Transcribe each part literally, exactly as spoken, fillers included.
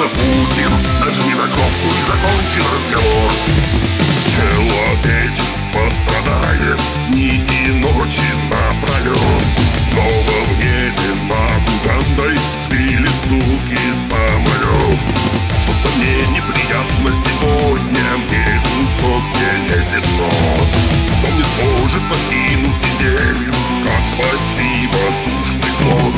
нас Путин, нажми на кнопку и закончен разговор. Человечество страдает дни и ночи напролет. Снова в небе над Угандой сбили, суки, самолет. Что-то мне неприятно сегодня, мне кусок не лезет в рот. Кто не сможет покинуть землю, как спасти воздушный флот?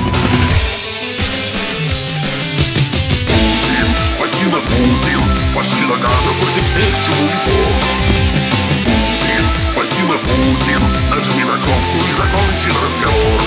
Путин, спаси нас, Путин, пошли нагады против всех чумаков. Путин, спаси нас, Путин, нажми на кнопку и закончен разговор.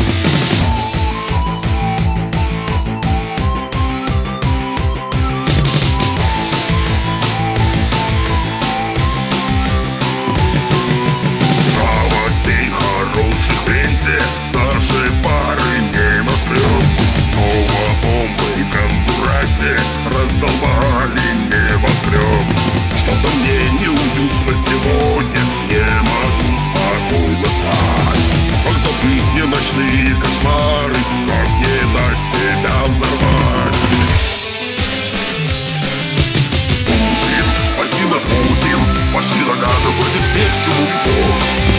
Даже пары не москвём. Снова бомбы в Гондурасе раздолбали небоскреб. Что-то мне неуютно сегодня, не могу спокойно спать. Как забыть мне ночные кошмары, как не дать себя взорвать? Путин, спаси нас, Путин, пошли нагады против всех чумаков.